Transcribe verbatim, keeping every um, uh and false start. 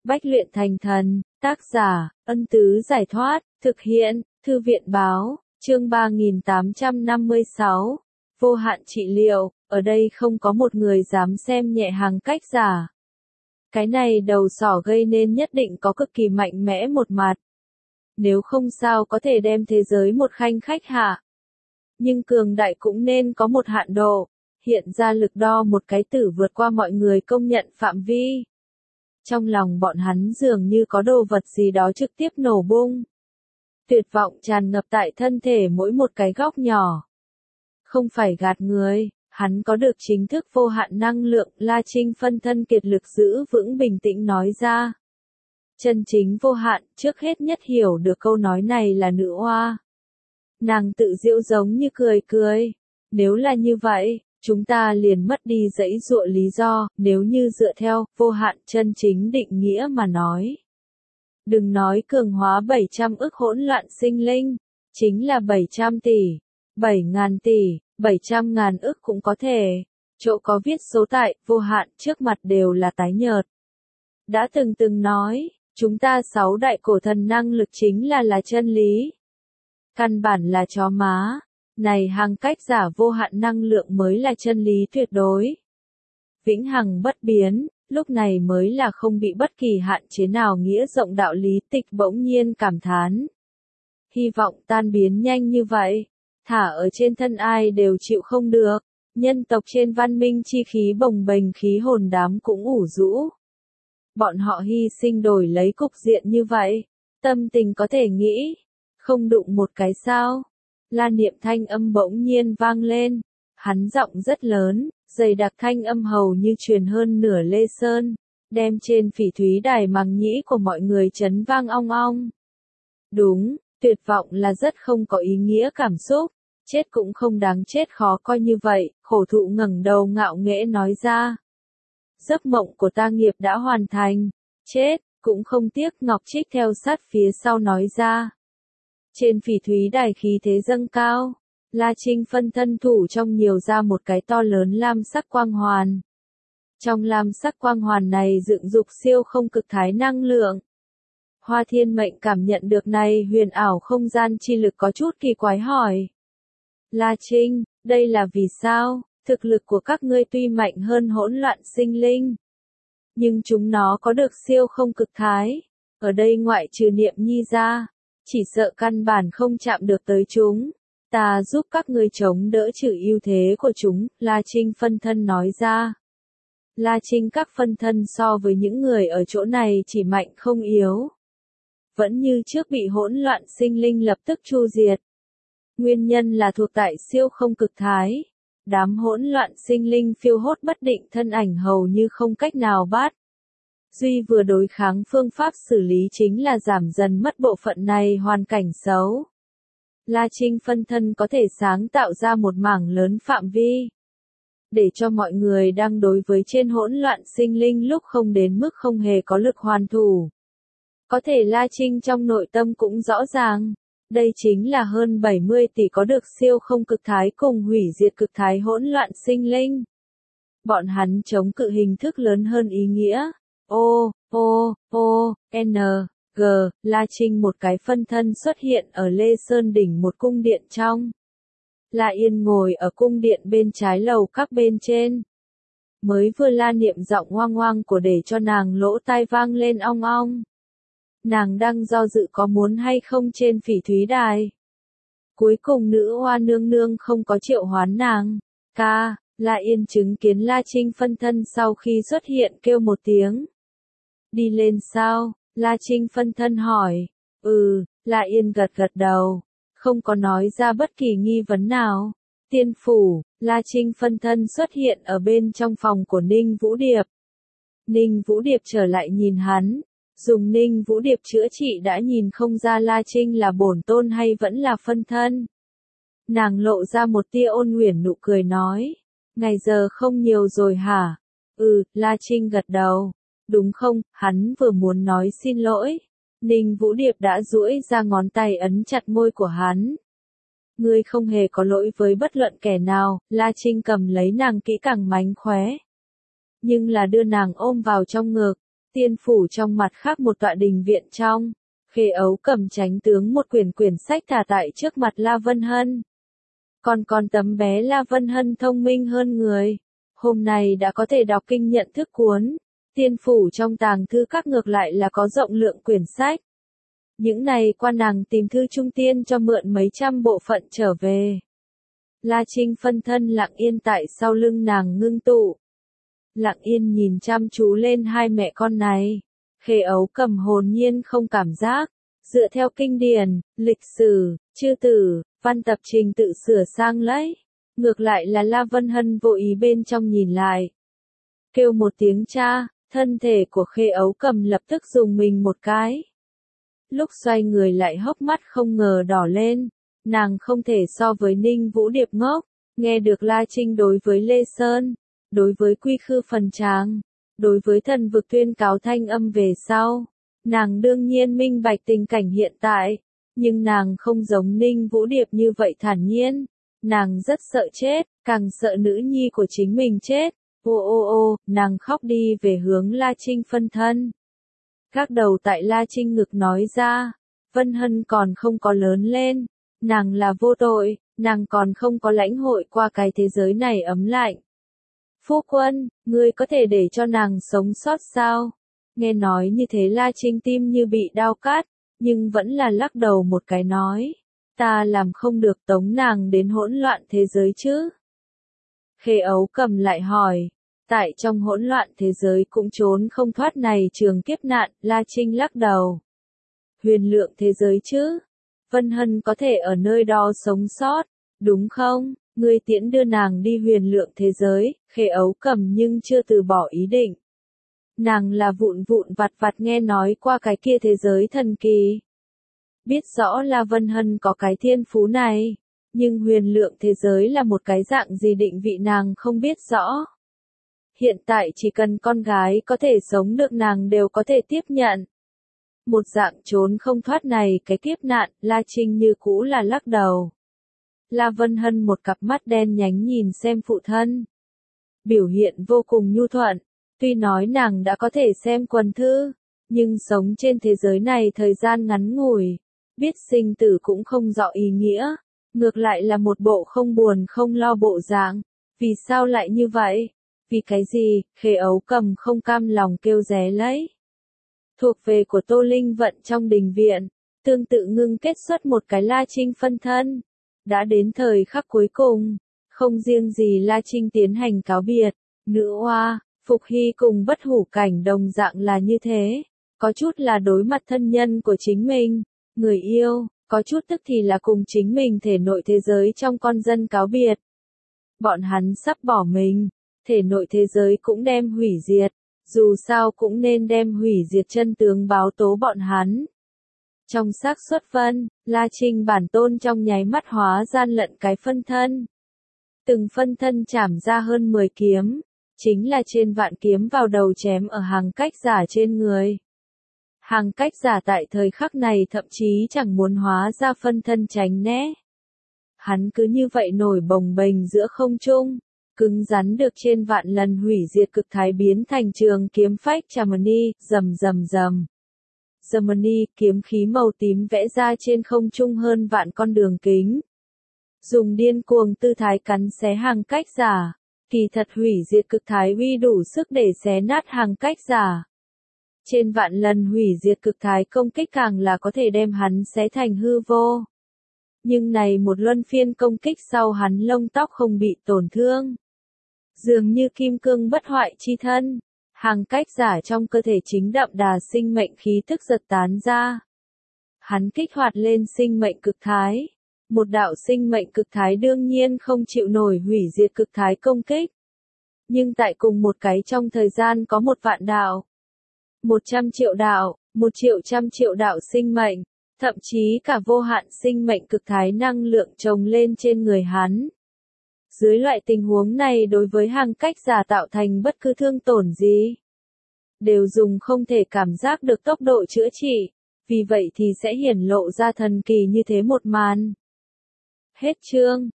Bách luyện thành thần, tác giả, Ân Tứ Giải Thoát, thực hiện, Thư viện Báo, chương ba nghìn tám trăm năm mươi sáu, vô hạn trị liệu, ở đây không có một người dám xem nhẹ hàng cách giả. Cái này đầu sỏ gây nên nhất định có cực kỳ mạnh mẽ một mặt. Nếu không sao có thể đem thế giới một khanh khách hạ. Nhưng cường đại cũng nên có một hạn độ, hiện ra lực đo một cái tử vượt qua mọi người công nhận phạm vi. Trong lòng bọn hắn dường như có đồ vật gì đó trực tiếp nổ bung. Tuyệt vọng tràn ngập tại thân thể mỗi một cái góc nhỏ. Không phải gạt người, hắn có được chính thức vô hạn năng lượng. La Trinh phân thân kiệt lực giữ vững bình tĩnh nói ra. Chân chính vô hạn, trước hết nhất hiểu được câu nói này là nữ oa. Nàng tự giễu giống như cười cười. Nếu là như vậy, chúng ta liền mất đi dãy dụa lý do, nếu như dựa theo vô hạn chân chính định nghĩa mà nói. Đừng nói cường hóa bảy trăm ức hỗn loạn sinh linh, chính là bảy trăm tỷ, bảy ngàn tỷ, bảy trăm ngàn ức cũng có thể. Chỗ có viết số tại vô hạn trước mặt đều là tái nhợt. Đã từng từng nói, chúng ta sáu đại cổ thần năng lực chính là là chân lý. Căn bản là chó má. Này hàng cách giả vô hạn năng lượng mới là chân lý tuyệt đối. Vĩnh hằng bất biến, lúc này mới là không bị bất kỳ hạn chế nào nghĩa rộng đạo lý. Tịch bỗng nhiên cảm thán. Hy vọng tan biến nhanh như vậy, thả ở trên thân ai đều chịu không được. Nhân tộc trên văn minh chi khí bồng bềnh khí hồn đám cũng ủ rũ. Bọn họ hy sinh đổi lấy cục diện như vậy, tâm tình có thể nghĩ, không đụng một cái sao. La Niệm thanh âm bỗng nhiên vang lên, hắn giọng rất lớn, dày đặc thanh âm hầu như truyền hơn nửa Lê Sơn, đem trên phỉ thúy đài màng nhĩ của mọi người chấn vang ong ong. Đúng, tuyệt vọng là rất không có ý nghĩa cảm xúc, chết cũng không đáng chết khó coi như vậy, khổ thụ ngẩng đầu ngạo nghễ nói ra. Giấc mộng của ta nghiệp đã hoàn thành, chết, cũng không tiếc. Ngọc Trích theo sát phía sau nói ra. Trên phỉ thúy đài khí thế dâng cao, La Trinh phân thân thủ trong nhiều ra một cái to lớn lam sắc quang hoàn. Trong lam sắc quang hoàn này dựng dục siêu không cực thái năng lượng. Hoa Thiên Mệnh cảm nhận được này huyền ảo không gian chi lực có chút kỳ quái hỏi. La Trinh, đây là vì sao? Thực lực của các ngươi tuy mạnh hơn hỗn loạn sinh linh, nhưng chúng nó có được siêu không cực thái. Ở đây ngoại trừ Niệm Nhi ra, chỉ sợ căn bản không chạm được tới chúng. Ta giúp các ngươi chống đỡ trừ ưu thế của chúng, La Trinh phân thân nói ra. La Trinh các phân thân so với những người ở chỗ này chỉ mạnh không yếu. Vẫn như trước bị hỗn loạn sinh linh lập tức chu diệt. Nguyên nhân là thuộc tại siêu không cực thái. Đám hỗn loạn sinh linh phiêu hốt bất định thân ảnh hầu như không cách nào bắt. Duy vừa đối kháng phương pháp xử lý chính là giảm dần mất bộ phận này hoàn cảnh xấu. La Trinh phân thân có thể sáng tạo ra một mảng lớn phạm vi. Để cho mọi người đang đối với trên hỗn loạn sinh linh lúc không đến mức không hề có lực hoàn thủ. Có thể La Trinh trong nội tâm cũng rõ ràng. Đây chính là hơn bảy mươi tỷ có được siêu không cực thái cùng hủy diệt cực thái hỗn loạn sinh linh. Bọn hắn chống cự hình thức lớn hơn ý nghĩa. O, O, O, N, G, La Trinh một cái phân thân xuất hiện ở Lê Sơn đỉnh một cung điện trong. La Yên ngồi ở cung điện bên trái lầu các bên trên. Mới vừa La Niệm giọng oang oang của để cho nàng lỗ tai vang lên ong ong. Nàng đang do dự có muốn hay không trên phỉ thúy đài. Cuối cùng nữ hoa nương nương không có triệu hoán nàng. Ca, La Yên chứng kiến La Trinh phân thân sau khi xuất hiện kêu một tiếng. Đi lên sao? La Trinh phân thân hỏi. Ừ, La Yên gật gật đầu. Không có nói ra bất kỳ nghi vấn nào. Tiên phủ, La Trinh phân thân xuất hiện ở bên trong phòng của Ninh Vũ Điệp. Ninh Vũ Điệp trở lại nhìn hắn. Dùng Ninh Vũ Điệp chữa trị đã nhìn không ra La Trinh là bổn tôn hay vẫn là phân thân. Nàng lộ ra một tia ôn nhuyễn nụ cười nói. Ngày giờ không nhiều rồi hả? Ừ, La Trinh gật đầu. Đúng không, hắn vừa muốn nói xin lỗi. Ninh Vũ Điệp đã duỗi ra ngón tay ấn chặt môi của hắn. Ngươi không hề có lỗi với bất luận kẻ nào. La Trinh cầm lấy nàng kỹ càng mánh khóe. Nhưng là đưa nàng ôm vào trong ngực. Tiên phủ trong mặt khác một tọa đình viện trong, Khê Ấu cầm chánh tướng một quyển quyển sách thả tại trước mặt La Vân Hân. Còn con tấm bé La Vân Hân thông minh hơn người, hôm nay đã có thể đọc kinh nhận thức cuốn. Tiên phủ trong tàng thư các ngược lại là có rộng lượng quyển sách. Những này qua nàng tìm thư trung tiên cho mượn mấy trăm bộ phận trở về. La Trinh phân thân lặng yên tại sau lưng nàng ngưng tụ. Lặng yên nhìn chăm chú lên hai mẹ con này. Khê Ấu cầm hồn nhiên không cảm giác. Dựa theo kinh điển, lịch sử, chư tử, văn tập trình tự sửa sang lấy. Ngược lại là La Vân Hân vô ý bên trong nhìn lại. Kêu một tiếng cha, thân thể của Khê Ấu cầm lập tức dùng mình một cái. Lúc xoay người lại hốc mắt không ngờ đỏ lên. Nàng không thể so với Ninh Vũ Điệp ngốc. Nghe được La Trinh đối với Lê Sơn, đối với Quy Khư Phần Tràng, đối với thần vực tuyên cáo thanh âm về sau. Nàng đương nhiên minh bạch tình cảnh hiện tại, nhưng nàng không giống Ninh Vũ Điệp như vậy thản nhiên. Nàng rất sợ chết, càng sợ nữ nhi của chính mình chết. Ô ô ô, nàng khóc đi về hướng La Trinh phân thân. Các đầu tại La Trinh ngực nói ra, Vân Hân còn không có lớn lên, nàng là vô tội, nàng còn không có lãnh hội qua cái thế giới này ấm lạnh. Phu quân, ngươi có thể để cho nàng sống sót sao? Nghe nói như thế La Trinh tim như bị đau cắt, nhưng vẫn là lắc đầu một cái nói. Ta làm không được tống nàng đến hỗn loạn thế giới chứ. Khê Ấu cầm lại hỏi. Tại trong hỗn loạn thế giới cũng trốn không thoát này trường kiếp nạn, La Trinh lắc đầu. Huyền lượng thế giới chứ? Vân Hân có thể ở nơi đó sống sót, đúng không? Ngươi tiễn đưa nàng đi huyền lượng thế giới, Khê Ấu cầm nhưng chưa từ bỏ ý định. Nàng là vụn vụn vặt vặt nghe nói qua cái kia thế giới thần kỳ. Biết rõ là Vân Hân có cái thiên phú này, nhưng huyền lượng thế giới là một cái dạng gì định vị nàng không biết rõ. Hiện tại chỉ cần con gái có thể sống được nàng đều có thể tiếp nhận. Một dạng trốn không thoát này cái kiếp nạn, La Trinh như cũ là lắc đầu. La Vân Hân một cặp mắt đen nhánh nhìn xem phụ thân. Biểu hiện vô cùng nhu thuận, tuy nói nàng đã có thể xem quần thư, nhưng sống trên thế giới này thời gian ngắn ngủi, biết sinh tử cũng không rõ ý nghĩa, ngược lại là một bộ không buồn không lo bộ dạng. Vì sao lại như vậy? Vì cái gì? Khê Ấu cầm không cam lòng kêu ré lấy. Thuộc về của Tô Linh Vận trong đình viện, tương tự ngưng kết xuất một cái La Trinh phân thân. Đã đến thời khắc cuối cùng, không riêng gì La Trinh tiến hành cáo biệt, nữ oa, Phục Hy cùng Bất Hủ Cảnh đồng dạng là như thế, có chút là đối mặt thân nhân của chính mình, người yêu, có chút tức thì là cùng chính mình thể nội thế giới trong con dân cáo biệt. Bọn hắn sắp bỏ mình, thể nội thế giới cũng đem hủy diệt, dù sao cũng nên đem hủy diệt chân tướng báo tố bọn hắn. Trong xác suất vân, La Trinh bản tôn trong nháy mắt hóa gian lận cái phân thân. Từng phân thân chảm ra hơn mười kiếm, chính là trên vạn kiếm vào đầu chém ở hàng cách giả trên người. Hàng cách giả tại thời khắc này thậm chí chẳng muốn hóa ra phân thân tránh né. Hắn cứ như vậy nổi bồng bềnh giữa không trung, cứng rắn được trên vạn lần hủy diệt cực thái biến thành trường kiếm phách Chamani, rầm rầm rầm. Germany, kiếm khí màu tím vẽ ra trên không trung hơn vạn con đường kính. Dùng điên cuồng tư thái cắn xé hàng cách giả, kỳ thật hủy diệt cực thái uy đủ sức để xé nát hàng cách giả. Trên vạn lần hủy diệt cực thái công kích càng là có thể đem hắn xé thành hư vô. Nhưng này một luân phiên công kích sau hắn lông tóc không bị tổn thương. Dường như kim cương bất hoại chi thân. Hàng cách giả trong cơ thể chính đậm đà sinh mệnh khí tức giật tán ra. Hắn kích hoạt lên sinh mệnh cực thái. Một đạo sinh mệnh cực thái đương nhiên không chịu nổi hủy diệt cực thái công kích. Nhưng tại cùng một cái trong thời gian có một vạn đạo. Một trăm triệu đạo, một triệu trăm triệu đạo sinh mệnh, thậm chí cả vô hạn sinh mệnh cực thái năng lượng trồng lên trên người hắn. Dưới loại tình huống này đối với hàng cách giả tạo thành bất cứ thương tổn gì, đều dùng không thể cảm giác được tốc độ chữa trị, vì vậy thì sẽ hiển lộ ra thần kỳ như thế một màn. Hết chương.